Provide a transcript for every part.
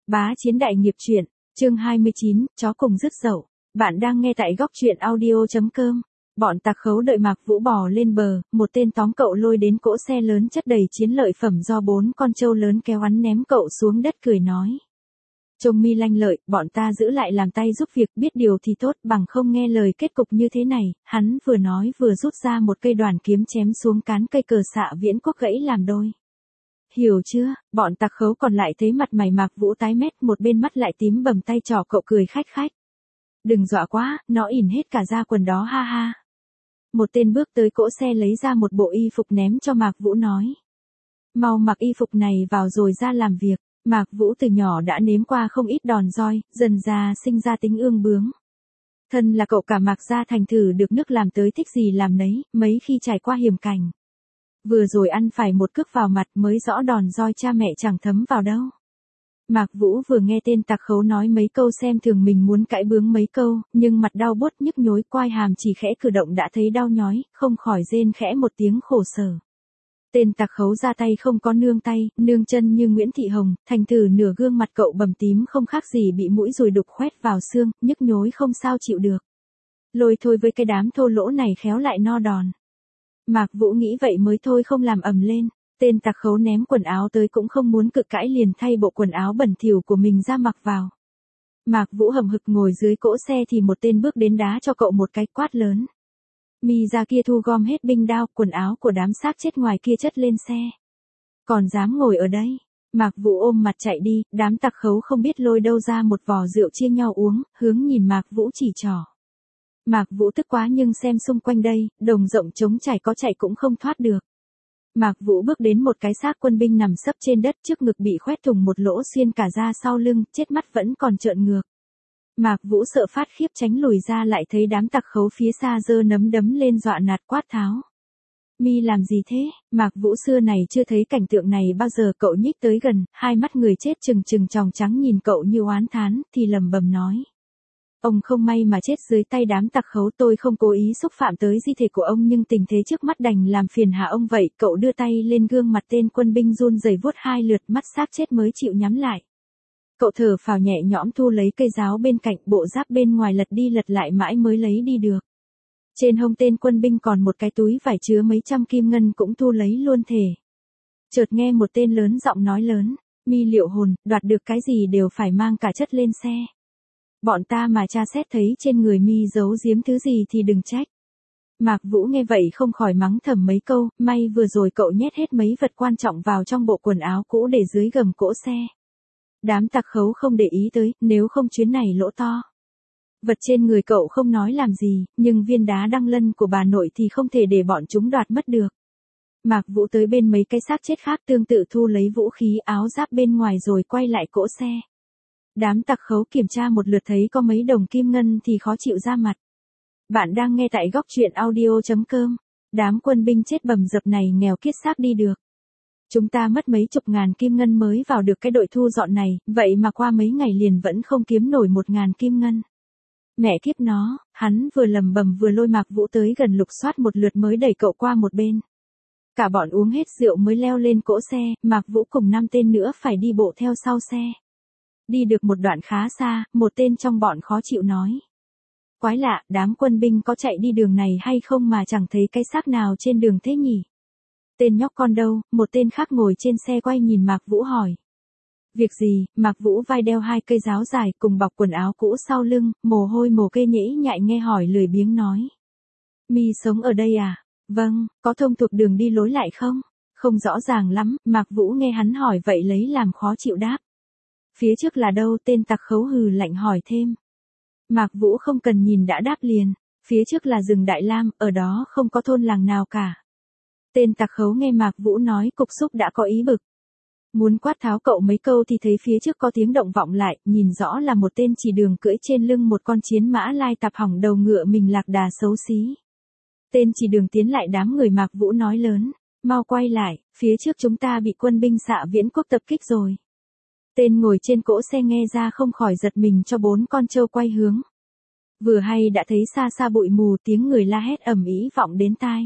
Bá Chiến Đại Nghiệp truyện, chương 29, chó cùng dứt dậu. Bạn đang nghe tại góc truyện audio.com. Bọn tặc khấu đợi Mạc Vũ bò lên bờ, một tên tóm cậu lôi đến cỗ xe lớn chất đầy chiến lợi phẩm do 4 con trâu lớn kéo hắn ném cậu xuống đất cười nói. Trông mi lanh lợi, bọn ta giữ lại làm tay giúp việc, biết điều thì tốt, bằng không nghe lời kết cục như thế này. Hắn vừa nói vừa rút ra một cây đoàn kiếm chém xuống cán cây cờ xạ Viễn Quốc gãy làm đôi. Hiểu chưa? Bọn tặc khấu còn lại thấy mặt mày Mạc Vũ tái mét, một bên mắt lại tím bầm tay trò cậu cười khách khách. Đừng dọa quá, nó ỉn hết cả da quần đó ha ha. Một tên bước tới cỗ xe lấy ra một bộ y phục ném cho Mạc Vũ nói. Mau mặc y phục này vào rồi ra làm việc. Mạc Vũ từ nhỏ đã nếm qua không ít đòn roi, dần già sinh ra tính ương bướng. Thân là cậu cả Mạc gia thành thử được nước làm tới thích gì làm nấy, mấy khi trải qua hiểm cảnh. Vừa rồi ăn phải một cước vào mặt mới rõ đòn roi cha mẹ chẳng thấm vào đâu. Mạc Vũ vừa nghe tên tặc khấu nói mấy câu xem thường mình muốn cãi bướng mấy câu, nhưng mặt đau buốt nhức nhối quai hàm chỉ khẽ cử động đã thấy đau nhói, không khỏi rên khẽ một tiếng khổ sở. Tên tặc khấu ra tay không có nương tay, nương chân như Nguyễn Thị Hồng, thành thử nửa gương mặt cậu bầm tím không khác gì bị mũi dùi đục khoét vào xương, nhức nhối không sao chịu được. Lôi thôi với cái đám thô lỗ này khéo lại no đòn. Mạc Vũ nghĩ vậy mới thôi không làm ầm lên, tên tặc khấu ném quần áo tới cũng không muốn cự cãi liền thay bộ quần áo bẩn thỉu của mình ra mặc vào. Mạc Vũ hầm hực ngồi dưới cỗ xe thì một tên bước đến đá cho cậu một cái quát lớn. Mi ra kia thu gom hết binh đao, quần áo của đám xác chết ngoài kia chất lên xe. Còn dám ngồi ở đây? Mạc Vũ ôm mặt chạy đi, đám tặc khấu không biết lôi đâu ra một vò rượu chia nhau uống, hướng nhìn Mạc Vũ chỉ trỏ. Mạc Vũ tức quá nhưng xem xung quanh đây, đồng rộng trống trải có chạy cũng không thoát được. Mạc Vũ bước đến một cái xác quân binh nằm sấp trên đất trước ngực bị khoét thủng một lỗ xuyên cả da sau lưng, chết mắt vẫn còn trợn ngược. Mạc Vũ sợ phát khiếp tránh lùi ra lại thấy đám tặc khấu phía xa giơ nấm đấm lên dọa nạt quát tháo. Mi làm gì thế? Mạc Vũ xưa này chưa thấy cảnh tượng này bao giờ cậu nhích tới gần, hai mắt người chết trừng trừng tròng trắng nhìn cậu như oán thán, thì lầm bầm nói. Ông không may mà chết dưới tay đám tặc khấu, tôi không cố ý xúc phạm tới di thể của ông nhưng tình thế trước mắt đành làm phiền hạ ông vậy. Cậu đưa tay lên gương mặt tên quân binh run rẩy vuốt 2 lượt mắt xác chết mới chịu nhắm lại. Cậu thở phào nhẹ nhõm thu lấy cây giáo bên cạnh, bộ giáp bên ngoài lật đi lật lại mãi mới lấy đi được. Trên hông tên quân binh còn một cái túi vải chứa mấy trăm kim ngân cũng thu lấy luôn thể. Chợt nghe một tên lớn giọng nói lớn, Mi Liệu Hồn, đoạt được cái gì đều phải mang cả chất lên xe. Bọn ta mà tra xét thấy trên người Mi giấu giếm thứ gì thì đừng trách. Mạc Vũ nghe vậy không khỏi mắng thầm mấy câu, may vừa rồi cậu nhét hết mấy vật quan trọng vào trong bộ quần áo cũ để dưới gầm cỗ xe. Đám tặc khấu không để ý tới, nếu không chuyến này lỗ to. Vật trên người cậu không nói làm gì, nhưng viên đá đăng lân của bà nội thì không thể để bọn chúng đoạt mất được. Mạc Vũ tới bên mấy cái xác chết khác tương tự thu lấy vũ khí áo giáp bên ngoài rồi quay lại cỗ xe. Đám tặc khấu kiểm tra một lượt thấy có mấy đồng kim ngân thì khó chịu ra mặt. Bạn đang nghe tại góc truyện audio.com. Đám quân binh chết bầm dập này nghèo kiết xác đi được. Chúng ta mất mấy chục ngàn kim ngân mới vào được cái đội thu dọn này, vậy mà qua mấy ngày liền vẫn không kiếm nổi 1.000 kim ngân. Mẹ kiếp nó, hắn vừa lầm bầm vừa lôi Mạc Vũ tới gần lục soát một lượt mới đẩy cậu qua một bên. Cả bọn uống hết rượu mới leo lên cỗ xe, Mạc Vũ cùng 5 tên nữa phải đi bộ theo sau xe. Đi được một đoạn khá xa, một tên trong bọn khó chịu nói. Quái lạ, đám quân binh có chạy đi đường này hay không mà chẳng thấy cái xác nào trên đường thế nhỉ? Tên nhóc con đâu? Một tên khác ngồi trên xe quay nhìn Mạc Vũ hỏi. Việc gì? Mạc Vũ vai đeo 2 cây giáo dài cùng bọc quần áo cũ sau lưng, mồ hôi mồ kê nhễ nhại nghe hỏi lười biếng nói. Mi sống ở đây à? Vâng, có thông thuộc đường đi lối lại không? Không rõ ràng lắm, Mạc Vũ nghe hắn hỏi vậy lấy làm khó chịu đáp. Phía trước là đâu? Tên tặc khấu hừ lạnh hỏi thêm. Mạc Vũ không cần nhìn đã đáp liền. Phía trước là rừng Đại Lam, ở đó không có thôn làng nào cả. Tên tặc khấu nghe Mạc Vũ nói cục xúc đã có ý bực. Muốn quát tháo cậu mấy câu thì thấy phía trước có tiếng động vọng lại, nhìn rõ là một tên chỉ đường cưỡi trên lưng một con chiến mã lai tạp hỏng đầu ngựa mình lạc đà xấu xí. Tên chỉ đường tiến lại đám người Mạc Vũ nói lớn, mau quay lại, phía trước chúng ta bị quân binh xạ Viễn Quốc tập kích rồi. Tên ngồi trên cỗ xe nghe ra không khỏi giật mình cho 4 con trâu quay hướng. Vừa hay đã thấy xa xa bụi mù tiếng người la hét ầm ĩ vọng đến tai.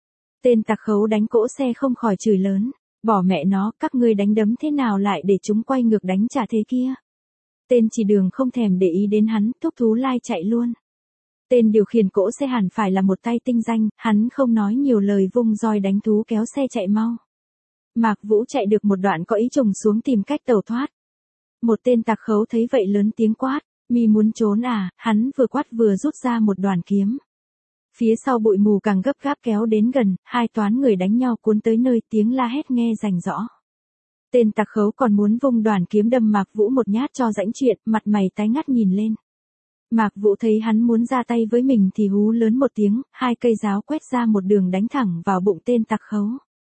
Tên tặc khấu đánh cỗ xe không khỏi chửi lớn, bỏ mẹ nó, các ngươi đánh đấm thế nào lại để chúng quay ngược đánh trả thế kia. Tên chỉ đường không thèm để ý đến hắn, thúc thú lai chạy luôn. Tên điều khiển cỗ xe hẳn phải là một tay tinh danh, hắn không nói nhiều lời vung roi đánh thú kéo xe chạy mau. Mạc Vũ chạy được một đoạn có ý trùng xuống tìm cách tẩu thoát. Một tên tặc khấu thấy vậy lớn tiếng quát, mi muốn trốn à, hắn vừa quát vừa rút ra một đoàn kiếm. Phía sau bụi mù càng gấp gáp kéo đến gần, hai toán người đánh nhau cuốn tới nơi tiếng la hét nghe rành rõ. Tên tặc khấu còn muốn vung đoàn kiếm đâm Mạc Vũ một nhát cho rãnh chuyện, mặt mày tái ngắt nhìn lên. Mạc Vũ thấy hắn muốn ra tay với mình thì hú lớn một tiếng, hai cây giáo quét ra một đường đánh thẳng vào bụng tên tặc khấu.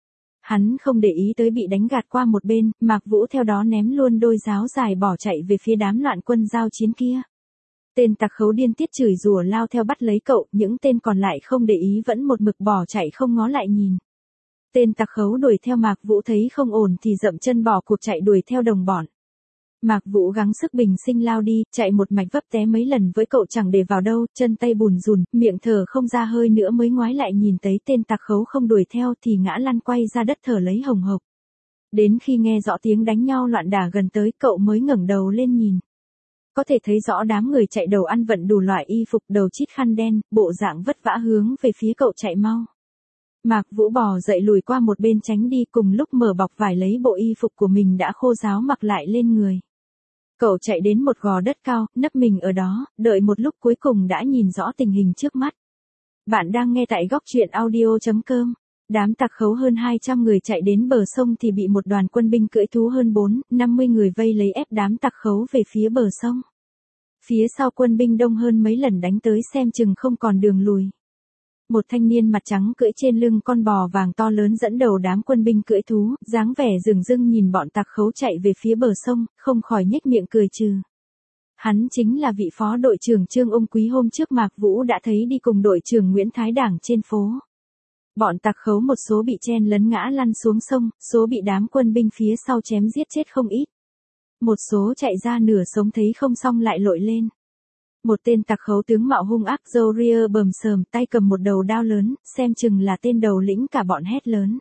Hắn không để ý tới bị đánh gạt qua một bên, Mạc Vũ theo đó ném luôn đôi giáo dài bỏ chạy về phía đám loạn quân giao chiến kia. Tên tặc khấu điên tiết chửi rủa lao theo bắt lấy cậu, những tên còn lại không để ý vẫn một mực bỏ chạy không ngó lại nhìn. Tên tặc khấu đuổi theo Mạc Vũ thấy không ổn thì dậm chân bỏ cuộc chạy đuổi theo đồng bọn. Mạc Vũ gắng sức bình sinh lao đi, chạy một mạch vấp té mấy lần với cậu chẳng để vào đâu, chân tay bùn rùn, miệng thở không ra hơi nữa mới ngoái lại nhìn thấy tên tặc khấu không đuổi theo thì ngã lăn quay ra đất thở lấy hồng hộc. Đến khi nghe rõ tiếng đánh nhau loạn đả gần tới cậu mới ngẩng đầu lên nhìn. Có thể thấy rõ đám người chạy đầu ăn vận đủ loại y phục đầu chít khăn đen, bộ dạng vất vả hướng về phía cậu chạy mau. Mạc Vũ bò dậy lùi qua một bên tránh đi cùng lúc mở bọc vải lấy bộ y phục của mình đã khô ráo mặc lại lên người. Cậu chạy đến một gò đất cao, nấp mình ở đó, đợi một lúc cuối cùng đã nhìn rõ tình hình trước mắt. Bạn đang nghe tại góc truyện audio.com. Đám tặc khấu hơn 200 người chạy đến bờ sông thì bị một đoàn quân binh cưỡi thú hơn 50 người vây lấy ép đám tặc khấu về phía bờ sông. Phía sau quân binh đông hơn mấy lần đánh tới xem chừng không còn đường lùi. Một thanh niên mặt trắng cưỡi trên lưng con bò vàng to lớn dẫn đầu đám quân binh cưỡi thú, dáng vẻ rừng rưng nhìn bọn tặc khấu chạy về phía bờ sông, không khỏi nhếch miệng cười trừ. Hắn chính là vị phó đội trưởng Trương Ung Quý hôm trước Mạc Vũ đã thấy đi cùng đội trưởng Nguyễn Thái Đảng trên phố. Bọn tặc khấu một số bị chen lấn ngã lăn xuống sông, số bị đám quân binh phía sau chém giết chết không ít. Một số chạy ra nửa sống thấy không xong lại lội lên. Một tên tặc khấu tướng mạo hung ác râu ria bờm sờm tay cầm một đầu đao lớn, xem chừng là tên đầu lĩnh cả bọn hét lớn.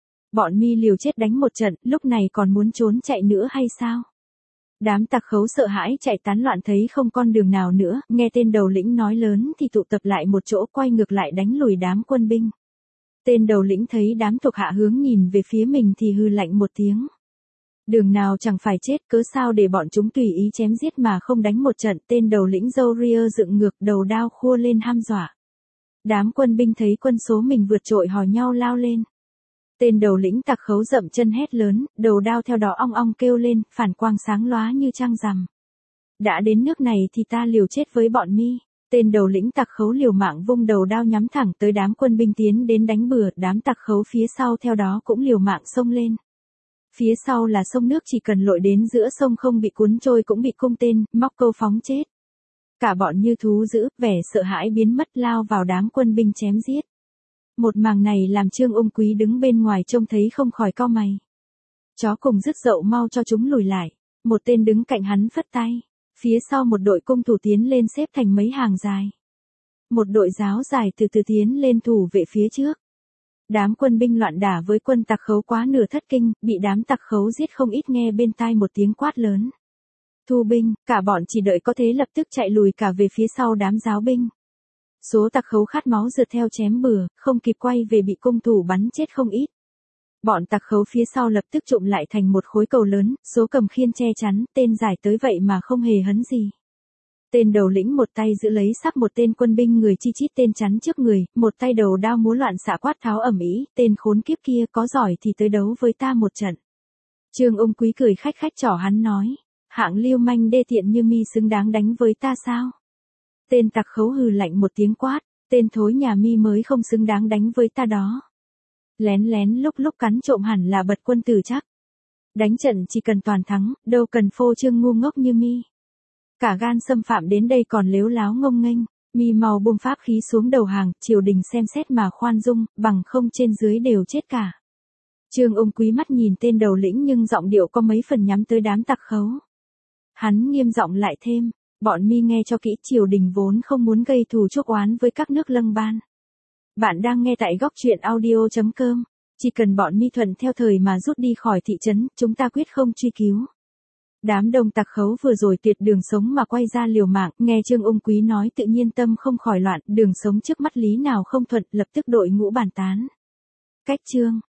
Bọn mi liều chết đánh một trận, lúc này còn muốn trốn chạy nữa hay sao? Đám tặc khấu sợ hãi chạy tán loạn thấy không con đường nào nữa, nghe tên đầu lĩnh nói lớn thì tụ tập lại một chỗ quay ngược lại đánh lùi đám quân binh. Tên đầu lĩnh thấy đám thuộc hạ hướng nhìn về phía mình thì hừ lạnh một tiếng. Đường nào chẳng phải chết, cớ sao để bọn chúng tùy ý chém giết mà không đánh một trận. Tên đầu lĩnh râu ria dựng ngược đầu đao khua lên hăm dọa. Đám quân binh thấy quân số mình vượt trội hò nhau lao lên. Tên đầu lĩnh tặc khấu dậm chân hét lớn, đầu đao theo đó ong ong kêu lên, phản quang sáng lóa như trăng rằm. Đã đến nước này thì ta liều chết với bọn mi. Tên đầu lĩnh tặc khấu liều mạng vung đầu đao nhắm thẳng tới đám quân binh tiến đến đánh bừa, đám tặc khấu phía sau theo đó cũng liều mạng xông lên. Phía sau là sông nước chỉ cần lội đến giữa sông không bị cuốn trôi cũng bị cung tên, móc câu phóng chết. Cả bọn như thú dữ, vẻ sợ hãi biến mất lao vào đám quân binh chém giết. Một màn này làm Trương Ung Quý đứng bên ngoài trông thấy không khỏi cau mày. Chó cùng rứt dậu mau cho chúng lùi lại. Một tên đứng cạnh hắn phất tay. Phía sau một đội cung thủ tiến lên xếp thành mấy hàng dài. Một đội giáo dài từ từ tiến lên thủ vệ phía trước. Đám quân binh loạn đả với quân tặc khấu quá nửa thất kinh, bị đám tặc khấu giết không ít nghe bên tai một tiếng quát lớn. Thu binh, cả bọn chỉ đợi có thế lập tức chạy lùi cả về phía sau đám giáo binh. Số tặc khấu khát máu rượt theo chém bừa, không kịp quay về bị cung thủ bắn chết không ít. Bọn tặc khấu phía sau lập tức trụm lại thành một khối cầu lớn, số cầm khiên che chắn, tên giải tới vậy mà không hề hấn gì. Tên đầu lĩnh một tay giữ lấy sắc một tên quân binh người chi chít tên chắn trước người, một tay đầu đao múa loạn xạ quát tháo ầm ĩ, tên khốn kiếp kia có giỏi thì tới đấu với ta một trận. Trương Ung Quý cười khách khách trỏ hắn nói, hạng liêu manh đê tiện như mi xứng đáng đánh với ta sao? Tên tặc khấu hừ lạnh một tiếng quát, tên thối nhà mi mới không xứng đáng đánh với ta đó. Lén lén lúc lúc cắn trộm hẳn là bật quân tử chắc. Đánh trận chỉ cần toàn thắng, đâu cần phô trương ngu ngốc như mi. Cả gan xâm phạm đến đây còn lếu láo ngông nghênh, mi mau buông pháp khí xuống đầu hàng, triều đình xem xét mà khoan dung, bằng không trên dưới đều chết cả. Trương Ung Quý mắt nhìn tên đầu lĩnh nhưng giọng điệu có mấy phần nhắm tới đám tặc khấu. Hắn nghiêm giọng lại thêm, bọn mi nghe cho kỹ, triều đình vốn không muốn gây thù chuốc oán với các nước lân ban. Bạn đang nghe tại góc truyện audio.com, chỉ cần bọn mi thuận theo thời mà rút đi khỏi thị trấn, chúng ta quyết không truy cứu. Đám đông tặc khấu vừa rồi tuyệt đường sống mà quay ra liều mạng, nghe Trương Ung Quý nói tự nhiên tâm không khỏi loạn, đường sống trước mắt lý nào không thuận, lập tức đội ngũ bàn tán. Cách Trương